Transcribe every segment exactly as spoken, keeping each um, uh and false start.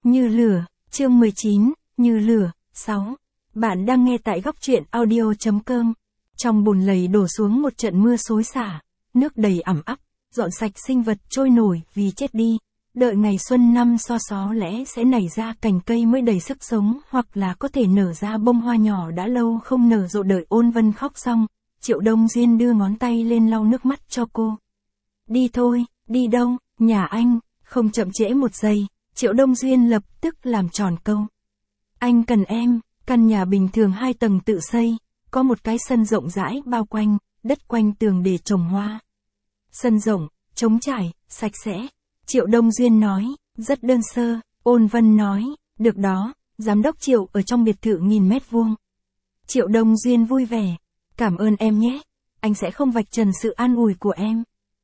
Như lửa, chương mười chín, Như lửa, sáu. Bạn đang nghe tại góc truyện audio.com. Trong bùn lầy đổ xuống một trận mưa xối xả, nước đầy ẩm ắp, dọn sạch sinh vật trôi nổi vì chết đi. Đợi ngày xuân năm so xó lẽ sẽ nảy ra cành cây mới đầy sức sống, hoặc là có thể nở ra bông hoa nhỏ đã lâu không nở rộ. Đợi Ôn Vân khóc xong, Triệu Đông Duyên đưa ngón tay lên lau nước mắt cho cô. Đi thôi, đi đâu, nhà anh, không chậm trễ một giây. Triệu Đông Duyên lập tức làm tròn câu. Anh cần em, căn nhà bình thường hai tầng tự xây, có một cái sân rộng rãi bao quanh, đất quanh tường để trồng hoa. Sân rộng, trống trải, sạch sẽ. Triệu Đông Duyên nói, rất đơn sơ. Ôn Vân nói, được đó, giám đốc Triệu ở trong biệt thự nghìn mét vuông. Triệu Đông Duyên vui vẻ, cảm ơn em nhé, anh sẽ không vạch trần sự an ủi của em.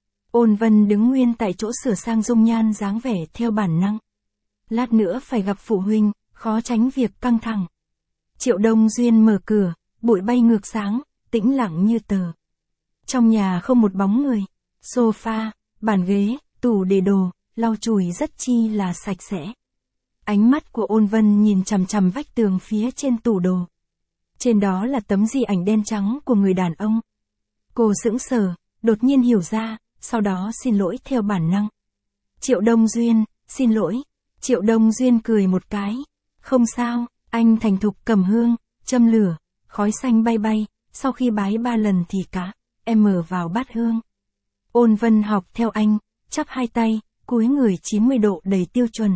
Ôn Vân đứng nguyên tại chỗ sửa sang dung nhan dáng vẻ theo bản năng. Lát nữa phải gặp phụ huynh, khó tránh việc căng thẳng. Triệu Đông Duyên mở cửa, bụi bay ngược sáng, tĩnh lặng như tờ. Trong nhà không một bóng người, sofa, bàn ghế, tủ để đồ, lau chùi rất chi là sạch sẽ. Ánh mắt của Ôn Vân nhìn chằm chằm vách tường phía trên tủ đồ. Trên đó là tấm di ảnh đen trắng của người đàn ông. Cô sững sờ, đột nhiên hiểu ra, sau đó xin lỗi theo bản năng. Triệu Đông Duyên, xin lỗi. Triệu Đông Duyên cười một cái. Không sao, anh thành thục cầm hương, châm lửa, khói xanh bay bay, sau khi bái ba lần thì cá, em mở vào bát hương. Ôn Vân học theo anh, chắp hai tay, cúi người chín mươi độ đầy tiêu chuẩn.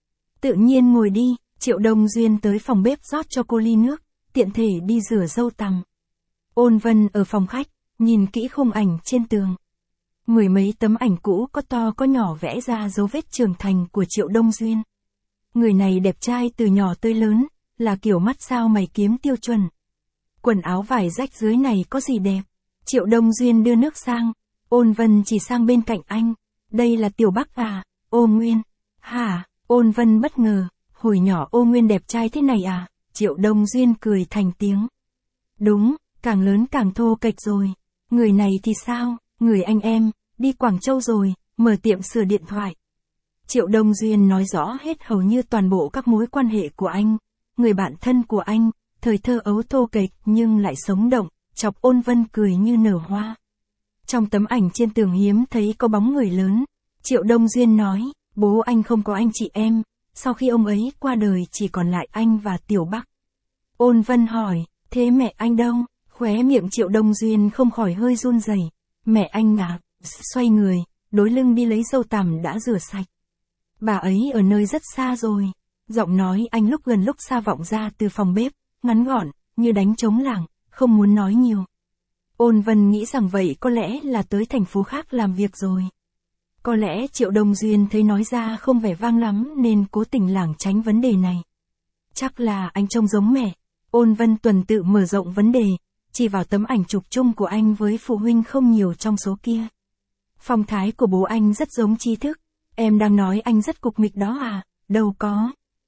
Tự nhiên ngồi đi. Triệu Đông Duyên tới phòng bếp rót cho cô ly nước, tiện thể đi rửa râu tằm. Ôn Vân ở phòng khách, nhìn kỹ khung ảnh trên tường. Mười mấy tấm ảnh cũ có to có nhỏ vẽ ra dấu vết trưởng thành của Triệu Đông Duyên. Người này đẹp trai từ nhỏ tới lớn, là kiểu mắt sao mày kiếm tiêu chuẩn. Quần áo vải rách dưới này có gì đẹp? Triệu Đông Duyên đưa nước sang, Ôn Vân chỉ sang bên cạnh anh. Đây là Tiểu Bắc à, Ô Nguyên. Hả? Ôn Vân bất ngờ, hồi nhỏ Ô Nguyên đẹp trai thế này à? Triệu Đông Duyên cười thành tiếng. Đúng, càng lớn càng thô kệch rồi. Người này thì sao? Người anh em, đi Quảng Châu rồi, mở tiệm sửa điện thoại. Triệu Đông Duyên nói rõ hết hầu như toàn bộ các mối quan hệ của anh. Người bạn thân của anh, thời thơ ấu thô kệch nhưng lại sống động, chọc Ôn Vân cười như nở hoa. Trong tấm ảnh trên tường hiếm thấy có bóng người lớn. Triệu Đông Duyên nói, bố anh không có anh chị em, sau khi ông ấy qua đời chỉ còn lại anh và Tiểu Bắc. Ôn Vân hỏi, thế mẹ anh đâu? Khóe miệng Triệu Đông Duyên không khỏi hơi run rẩy. Mẹ anh à, xoay người, đối lưng đi lấy dâu tằm đã rửa sạch. Bà ấy ở nơi rất xa rồi. Giọng nói anh lúc gần lúc xa vọng ra từ phòng bếp, ngắn gọn, như đánh trống lảng, không muốn nói nhiều. Ôn Vân nghĩ rằng vậy có lẽ là tới thành phố khác làm việc rồi. Có lẽ Triệu Đông Duyên thấy nói ra không vẻ vang lắm nên cố tình lảng tránh vấn đề này. Chắc là anh trông giống mẹ. Ôn Vân tuần tự mở rộng vấn đề, chỉ vào tấm ảnh chụp chung của anh với phụ huynh không nhiều trong số kia. Phong thái của bố anh rất giống Trí Thức. Em đang nói anh rất cục mịch đó à? Đâu có.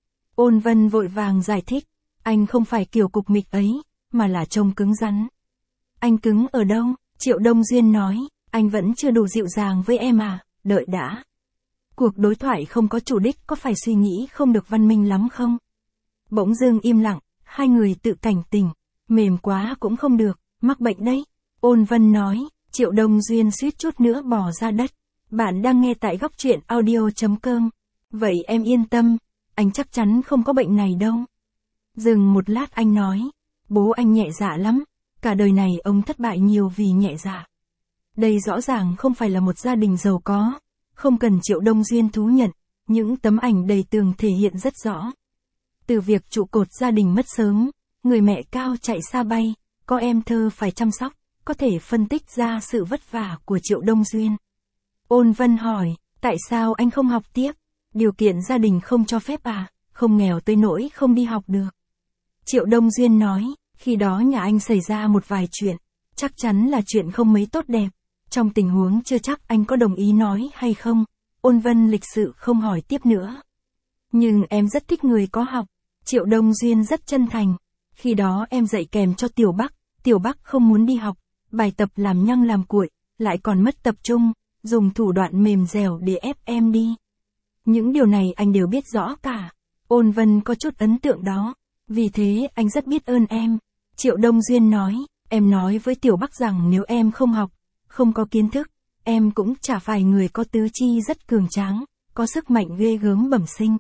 Ôn Vân vội vàng giải thích. Anh không phải kiểu cục mịch ấy, mà là trông cứng rắn. Anh cứng ở đâu? Triệu Đông Duyên nói. Anh vẫn chưa đủ dịu dàng với em à? Đợi đã. Cuộc đối thoại không có chủ đích có phải suy nghĩ không được văn minh lắm không? Bỗng dưng im lặng, hai người tự cảnh tỉnh. Mềm quá cũng không được, mắc bệnh đấy. Ôn Vân nói. Triệu Đông Duyên suýt chút nữa bò ra đất. Bạn đang nghe tại góc truyện audio.com. Vậy em yên tâm, anh chắc chắn không có bệnh này đâu. Dừng một lát anh nói. Bố anh nhẹ dạ lắm. Cả đời này ông thất bại nhiều vì nhẹ dạ. Đây rõ ràng không phải là một gia đình giàu có. Không cần Triệu Đông Duyên thú nhận, những tấm ảnh đầy tường thể hiện rất rõ. Từ việc trụ cột gia đình mất sớm, người mẹ cao chạy xa bay, có em thơ phải chăm sóc, có thể phân tích ra sự vất vả của Triệu Đông Duyên. Ôn Vân hỏi, tại sao anh không học tiếp? Điều kiện gia đình không cho phép à? Không nghèo tới nỗi không đi học được. Triệu Đông Duyên nói, khi đó nhà anh xảy ra một vài chuyện, chắc chắn là chuyện không mấy tốt đẹp. Trong tình huống chưa chắc anh có đồng ý nói hay không, Ôn Vân lịch sự không hỏi tiếp nữa. Nhưng em rất thích người có học. Triệu Đông Duyên rất chân thành. Khi đó em dạy kèm cho Tiểu Bắc, Tiểu Bắc không muốn đi học, bài tập làm nhăng làm cuội, lại còn mất tập trung, dùng thủ đoạn mềm dẻo để ép em đi. Những điều này anh đều biết rõ cả. Ôn Vân có chút ấn tượng đó, vì thế anh rất biết ơn em. Triệu Đông Duyên nói, em nói với Tiểu Bắc rằng nếu em không học, không có kiến thức, em cũng chả phải người có tứ chi rất cường tráng, có sức mạnh ghê gớm bẩm sinh.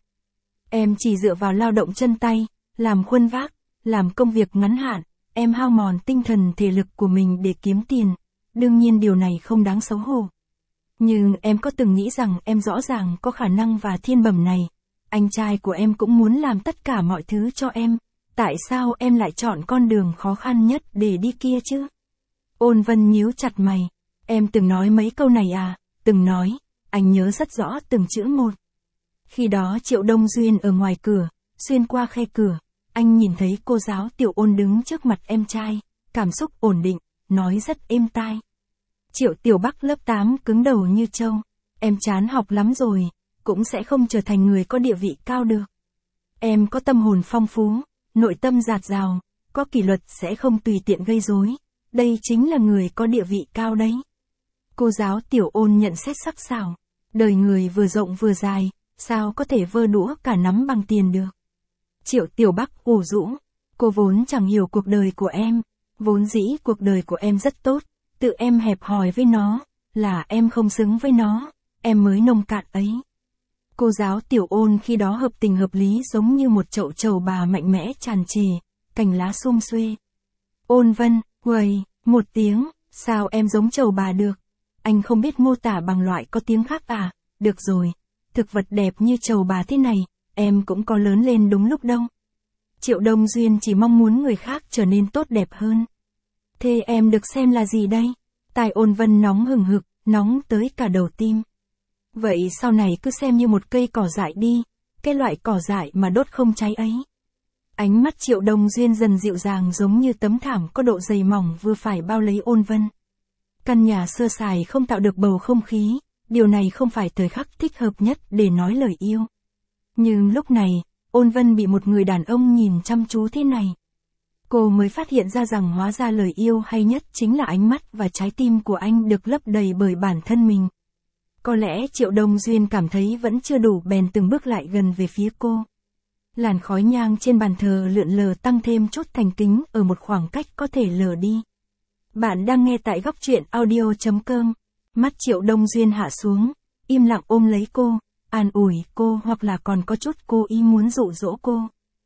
Em chỉ dựa vào lao động chân tay, làm khuân vác, làm công việc ngắn hạn, em hao mòn tinh thần thể lực của mình để kiếm tiền, đương nhiên điều này không đáng xấu hổ. Nhưng em có từng nghĩ rằng em rõ ràng có khả năng và thiên bẩm này, anh trai của em cũng muốn làm tất cả mọi thứ cho em, tại sao em lại chọn con đường khó khăn nhất để đi kia chứ? Ôn Vân nhíu chặt mày, em từng nói mấy câu này à, từng nói, anh nhớ rất rõ từng chữ một. Khi đó Triệu Đông Duyên ở ngoài cửa, xuyên qua khe cửa, anh nhìn thấy cô giáo Tiểu Ôn đứng trước mặt em trai, cảm xúc ổn định, nói rất êm tai. Triệu Tiểu Bắc lớp tám cứng đầu như trâu, em chán học lắm rồi, cũng sẽ không trở thành người có địa vị cao được. Em có tâm hồn phong phú, nội tâm dạt dào, có kỷ luật sẽ không tùy tiện gây rối, đây chính là người có địa vị cao đấy. Cô giáo Tiểu Ôn nhận xét sắc sảo, đời người vừa rộng vừa dài, sao có thể vơ đũa cả nắm bằng tiền được. Triệu Tiểu Bắc ủ rũ, cô vốn chẳng hiểu cuộc đời của em, vốn dĩ cuộc đời của em rất tốt, tự em hẹp hòi với nó, là em không xứng với nó, em mới nông cạn ấy. Cô giáo Tiểu Ôn khi đó hợp tình hợp lý giống như một chậu trầu bà mạnh mẽ tràn trề, cành lá sum xuê. Ôn Vân, uầy, một tiếng, sao em giống trầu bà được? Anh không biết mô tả bằng loại có tiếng khác à? Được rồi, thực vật đẹp như trầu bà thế này, em cũng có lớn lên đúng lúc đâu. Triệu Đông Duyên chỉ mong muốn người khác trở nên tốt đẹp hơn. Thế em được xem là gì đây? Tai Ôn Vân nóng hừng hực, nóng tới cả đầu tim. Vậy sau này cứ xem như một cây cỏ dại đi, cái loại cỏ dại mà đốt không cháy ấy. Ánh mắt Triệu Đông Duyên dần dịu dàng giống như tấm thảm có độ dày mỏng vừa phải bao lấy Ôn Vân. Căn nhà sơ sài không tạo được bầu không khí, điều này không phải thời khắc thích hợp nhất để nói lời yêu. Nhưng lúc này, Ôn Vân bị một người đàn ông nhìn chăm chú thế này. Cô mới phát hiện ra rằng hóa ra lời yêu hay nhất chính là ánh mắt và trái tim của anh được lấp đầy bởi bản thân mình. Có lẽ Triệu Đông Duyên cảm thấy vẫn chưa đủ bèn từng bước lại gần về phía cô. Làn khói nhang trên bàn thờ lượn lờ tăng thêm chút thành kính ở một khoảng cách có thể lờ đi. Bạn đang nghe tại góc truyện audio chấm com. Mắt Triệu Đông Duyên hạ xuống, im lặng ôm lấy cô, an ủi cô hoặc là còn có chút cố ý muốn dụ dỗ cô.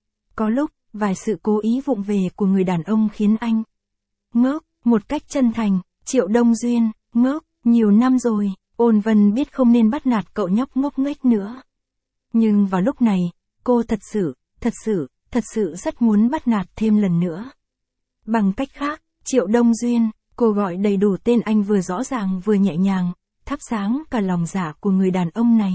Có lúc, vài sự cố ý vụng về của người đàn ông khiến anh ngốc, một cách chân thành. Triệu Đông Duyên, ngốc, nhiều năm rồi, Ôn Vân biết không nên bắt nạt cậu nhóc ngốc nghếch nữa. Nhưng vào lúc này, cô thật sự, thật sự, thật sự rất muốn bắt nạt thêm lần nữa. Bằng cách khác, Triệu Đông Duyên, cô gọi đầy đủ tên anh vừa rõ ràng vừa nhẹ nhàng, thắp sáng cả lòng dạ của người đàn ông này.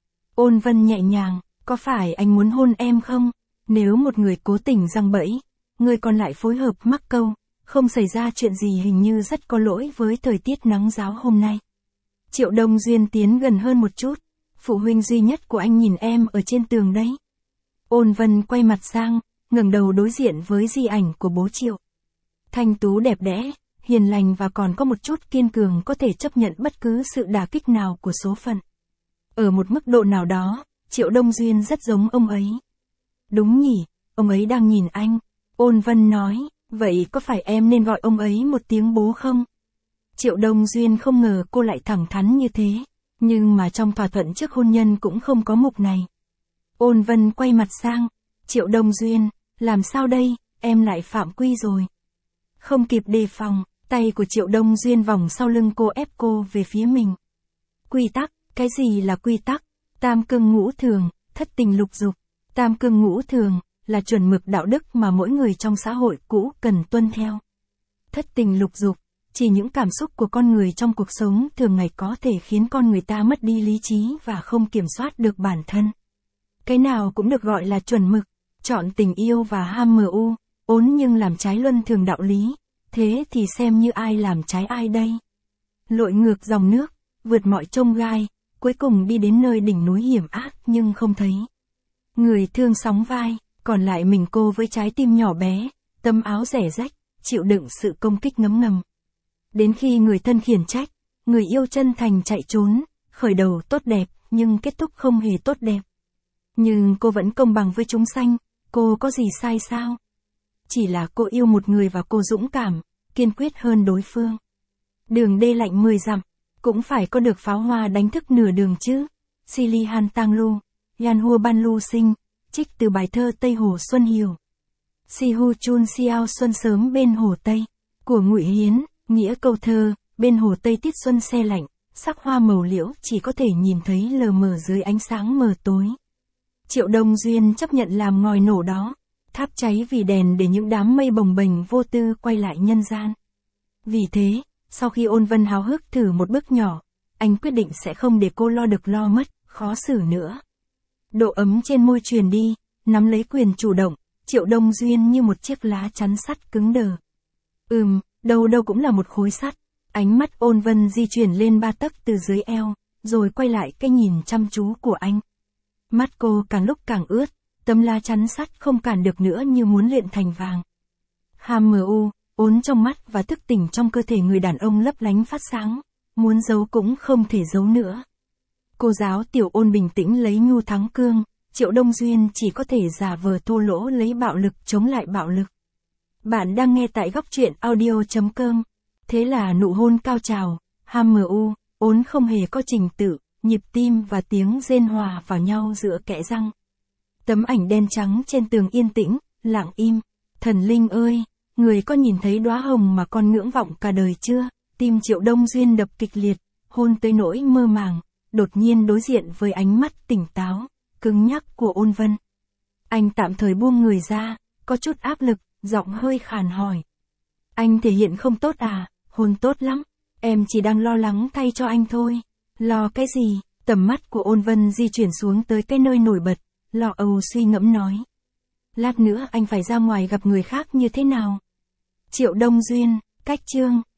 Ôn Vân nhẹ nhàng, có phải anh muốn hôn em không? Nếu một người cố tình giăng bẫy, người còn lại phối hợp mắc câu, không xảy ra chuyện gì hình như rất có lỗi với thời tiết nắng ráo hôm nay. Triệu Đông Duyên tiến gần hơn một chút, phụ huynh duy nhất của anh nhìn em ở trên tường đấy. Ôn Vân quay mặt sang, ngẩng đầu đối diện với di ảnh của bố Triệu. Thanh tú đẹp đẽ, hiền lành và còn có một chút kiên cường có thể chấp nhận bất cứ sự đả kích nào của số phận. Ở một mức độ nào đó, Triệu Đông Duyên rất giống ông ấy. Đúng nhỉ, ông ấy đang nhìn anh. Ôn Vân nói, vậy có phải em nên gọi ông ấy một tiếng bố không? Triệu Đông Duyên không ngờ cô lại thẳng thắn như thế, nhưng mà trong thỏa thuận trước hôn nhân cũng không có mục này. Ôn Vân quay mặt sang, Triệu Đông Duyên, làm sao đây, em lại phạm quy rồi. Không kịp đề phòng, tay của Triệu Đông Duyên vòng sau lưng cô ép cô về phía mình. Quy tắc, cái gì là quy tắc? Tam cương ngũ thường, thất tình lục dục. Tam cương ngũ thường, là chuẩn mực đạo đức mà mỗi người trong xã hội cũ cần tuân theo. Thất tình lục dục, chỉ những cảm xúc của con người trong cuộc sống thường ngày có thể khiến con người ta mất đi lý trí và không kiểm soát được bản thân. Cái nào cũng được gọi là chuẩn mực, chọn tình yêu và ham mờ u, ốn nhưng làm trái luân thường đạo lý, thế thì xem như ai làm trái ai đây. Lội ngược dòng nước, vượt mọi chông gai, cuối cùng đi đến nơi đỉnh núi hiểm ác nhưng không thấy người thương sóng vai, còn lại mình cô với trái tim nhỏ bé, tấm áo rẻ rách, chịu đựng sự công kích ngấm ngầm. Đến khi người thân khiển trách, người yêu chân thành chạy trốn, khởi đầu tốt đẹp, nhưng kết thúc không hề tốt đẹp. Nhưng cô vẫn công bằng với chúng sanh, cô có gì sai sao? Chỉ là cô yêu một người và cô dũng cảm, kiên quyết hơn đối phương. Đường đê lạnh mười dặm, cũng phải có được pháo hoa đánh thức nửa đường chứ. Silihan Tang Lu, Yan Hua Ban Lu Sinh, trích từ bài thơ Tây Hồ Xuân Hiểu. Si Hu Chun Xiao Xuân sớm bên hồ Tây, của Ngụy Hiến, nghĩa câu thơ, bên hồ Tây tiết xuân se lạnh, sắc hoa màu liễu chỉ có thể nhìn thấy lờ mờ dưới ánh sáng mờ tối. Triệu Đông Duyên chấp nhận làm ngòi nổ đó, tháp cháy vì đèn để những đám mây bồng bềnh vô tư quay lại nhân gian. Vì thế, sau khi Ôn Vân háo hức thử một bước nhỏ, anh quyết định sẽ không để cô lo được lo mất, khó xử nữa. Độ ấm trên môi truyền đi, nắm lấy quyền chủ động, Triệu Đông Duyên như một chiếc lá chắn sắt cứng đờ. Ừm, đâu đâu cũng là một khối sắt. Ánh mắt Ôn Vân di chuyển lên ba tấc từ dưới eo, rồi quay lại cái nhìn chăm chú của anh. Mắt cô càng lúc càng ướt, tấm lá chắn sắt không cản được nữa như muốn luyện thành vàng. Hàm mờ u, ốn trong mắt và thức tỉnh trong cơ thể người đàn ông lấp lánh phát sáng, muốn giấu cũng không thể giấu nữa. Cô giáo Tiểu Ôn bình tĩnh lấy nhu thắng cương, Triệu Đông Duyên chỉ có thể giả vờ thô lỗ lấy bạo lực chống lại bạo lực. Bạn đang nghe tại góc truyện audio.com. Thế là nụ hôn cao trào, hàm mờ u, ốn không hề có trình tự, nhịp tim và tiếng rên hòa vào nhau giữa kẽ răng. Tấm ảnh đen trắng trên tường yên tĩnh, lặng im. Thần linh ơi, người có nhìn thấy đóa hồng mà con ngưỡng vọng cả đời chưa? Tim Triệu Đông Duyên đập kịch liệt, hôn tới nỗi mơ màng, đột nhiên đối diện với ánh mắt tỉnh táo, cứng nhắc của Ôn Vân. Anh tạm thời buông người ra, có chút áp lực, giọng hơi khàn hỏi. Anh thể hiện không tốt à? Hôn tốt lắm, em chỉ đang lo lắng thay cho anh thôi. Lo cái gì? Tầm mắt của Ôn Vân di chuyển xuống tới cái nơi nổi bật, lo âu suy ngẫm nói. Lát nữa anh phải ra ngoài gặp người khác như thế nào? Triệu Đông Duyên, cách chương.